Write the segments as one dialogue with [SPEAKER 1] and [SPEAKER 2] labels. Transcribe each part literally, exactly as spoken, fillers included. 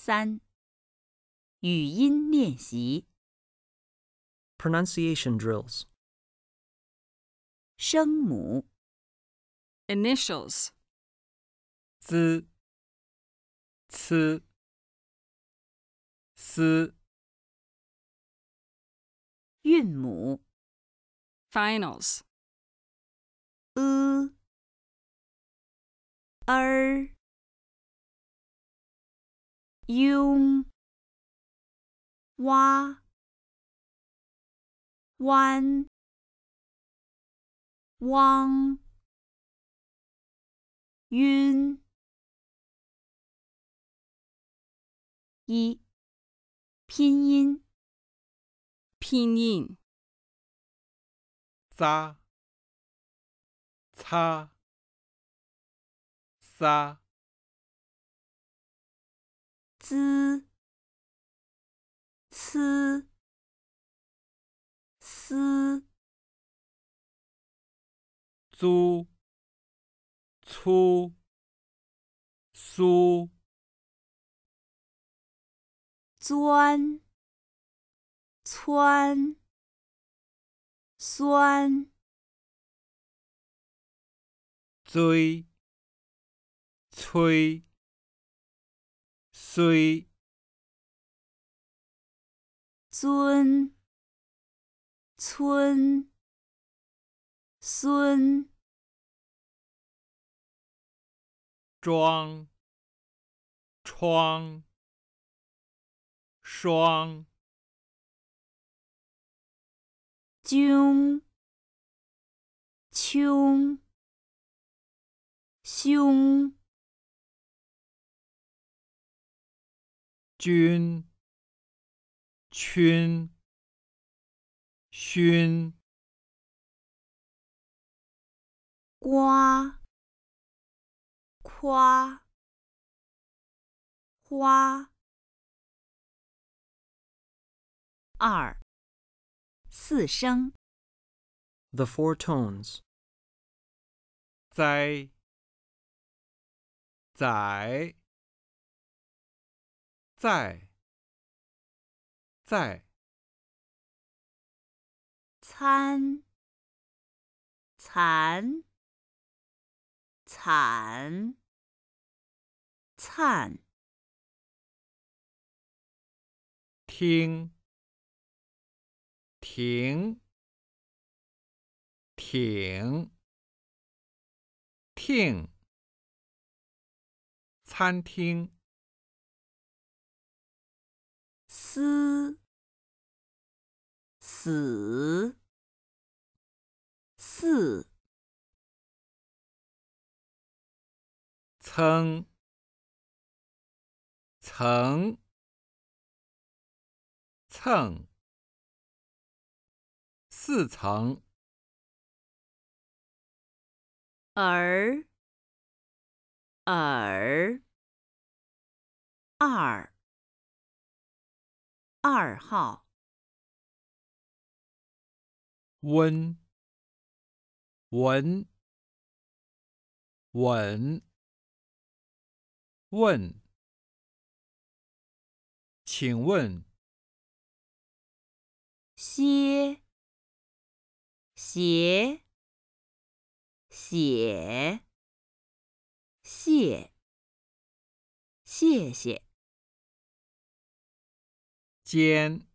[SPEAKER 1] 三、语音练习。
[SPEAKER 2] Pronunciation drills.
[SPEAKER 1] 声母
[SPEAKER 3] Initials.
[SPEAKER 4] z, c, s,
[SPEAKER 1] 韵母
[SPEAKER 3] Finals.
[SPEAKER 1] e、儿、用、哇、弯、汪、晕。一、拼音
[SPEAKER 3] 拼音
[SPEAKER 4] za, ca, sa,
[SPEAKER 1] 滋、呲、丝、
[SPEAKER 4] 租,粗,苏,
[SPEAKER 1] 钻、窜、酸、
[SPEAKER 4] 追, 催, 虽,
[SPEAKER 1] 尊、村、孙、
[SPEAKER 4] 装, 窗, 双,
[SPEAKER 1] 囧、穷、凶、
[SPEAKER 4] 君, 君, 勋,
[SPEAKER 1] 瓜、夸、花。二、四声
[SPEAKER 2] The four tones.
[SPEAKER 4] 栽, 载, 在, 在,
[SPEAKER 1] 参、残、惨、灿、
[SPEAKER 4] 听, 停, 挺, 听, 餐厅,
[SPEAKER 1] 思、死、四、
[SPEAKER 4] 蹭, 层, 蹭, 四层,
[SPEAKER 1] 儿、耳、二、二号、
[SPEAKER 4] 温, 文, 稳, 问, 请问,
[SPEAKER 1] 歇、斜、写、谢、谢谢。
[SPEAKER 4] 间,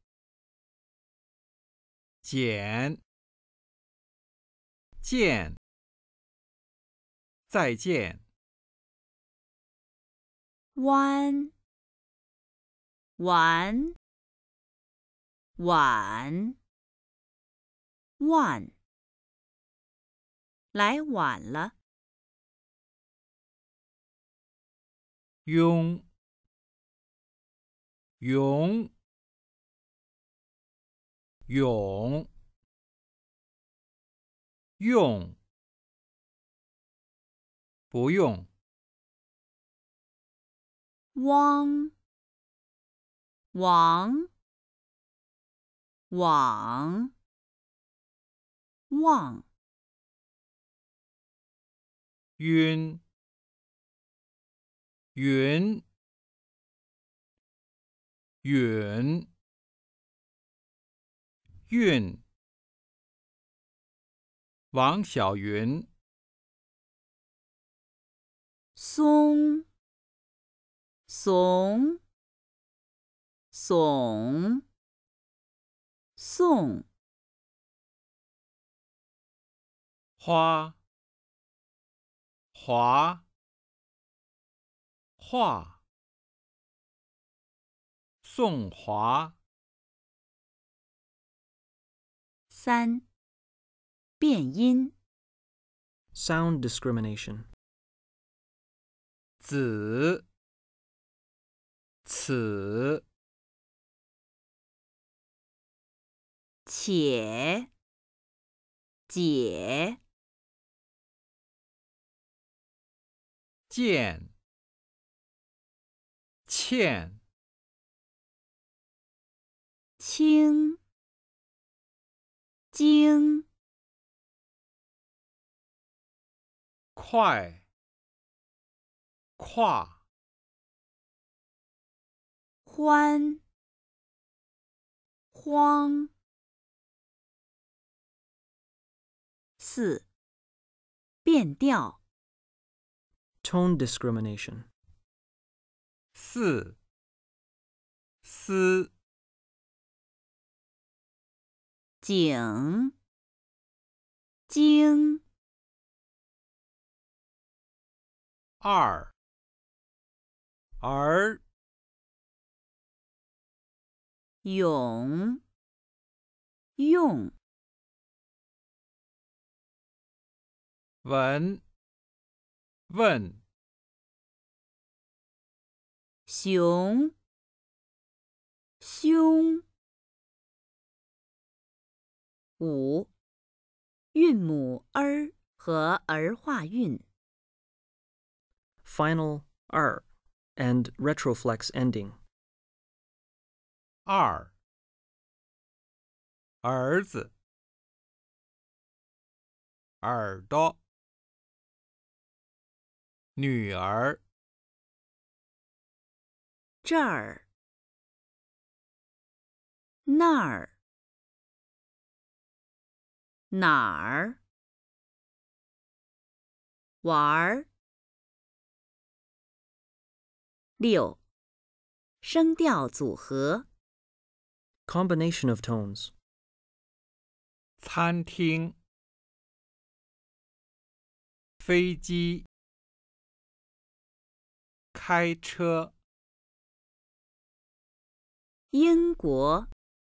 [SPEAKER 4] 减, 见, 再见,
[SPEAKER 1] 弯、玩、晚、万。来晚了。
[SPEAKER 4] 拥, 勇, 勇, 用, 不用,
[SPEAKER 1] 汪、王、网、望。
[SPEAKER 4] 晕, 云, 允韵王小云
[SPEAKER 1] 松怂耸送
[SPEAKER 4] 花华画宋华
[SPEAKER 1] 三变音
[SPEAKER 2] Sound discrimination.
[SPEAKER 4] 子此
[SPEAKER 1] 且解
[SPEAKER 4] 见欠
[SPEAKER 1] 清经
[SPEAKER 4] 快跨
[SPEAKER 1] 欢荒四变调
[SPEAKER 2] Tone discrimination.
[SPEAKER 4] 四思
[SPEAKER 1] 景经
[SPEAKER 4] 二儿
[SPEAKER 1] 咏用
[SPEAKER 4] 文问
[SPEAKER 1] 熊凶五韵母儿和儿化韵
[SPEAKER 2] Final R and retroflex ending.
[SPEAKER 4] 二儿子耳朵女儿
[SPEAKER 1] 这儿那儿哪儿玩儿六声调组合
[SPEAKER 2] Combination of tones.
[SPEAKER 4] 餐厅飞机开车
[SPEAKER 1] 英国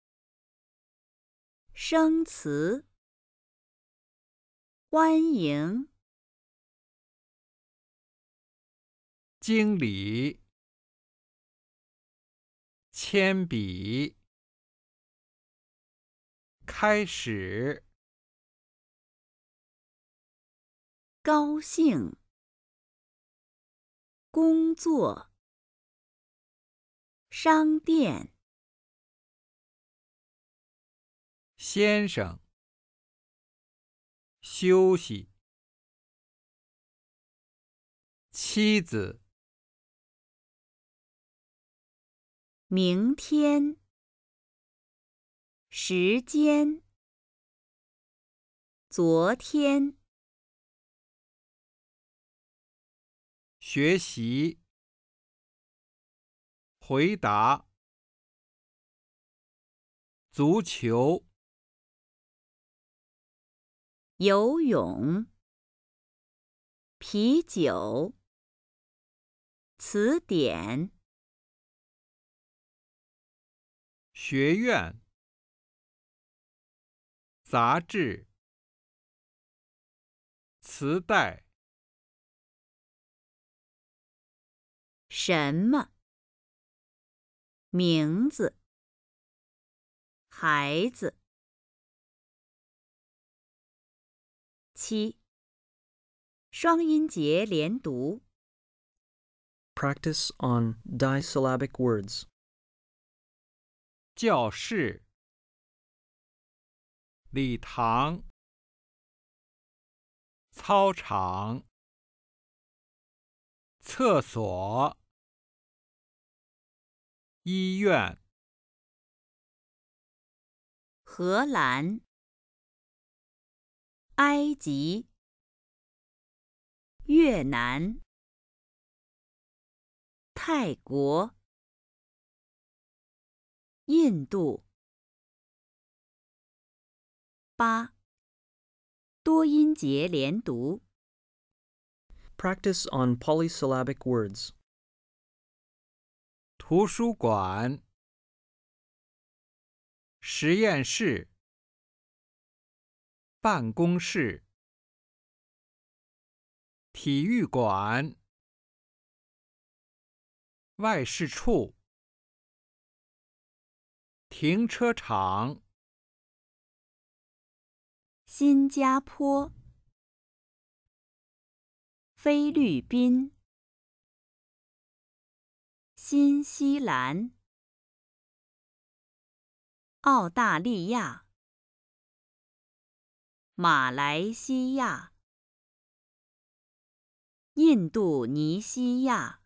[SPEAKER 1] 生词欢迎
[SPEAKER 4] 经理铅笔开始
[SPEAKER 1] 高兴工作商店
[SPEAKER 4] 先生休息妻子
[SPEAKER 1] 明天时间昨天
[SPEAKER 4] 学习回答足球
[SPEAKER 1] 游泳啤酒词典
[SPEAKER 4] 学院杂志磁带
[SPEAKER 1] 什么名字孩子七双音节连读
[SPEAKER 2] Practice on disyllabic words.
[SPEAKER 4] 教室礼堂操场厕所医院
[SPEAKER 1] 荷兰、埃及、越南、泰国、印度。八、多音节连读。
[SPEAKER 2] Practice on polysyllabic words.
[SPEAKER 4] 图书馆、实验室、办公室、体育馆、外事处、停车场、
[SPEAKER 1] 新加坡、菲律宾、新西兰、澳大利亚、马来西亚、印度尼西亚。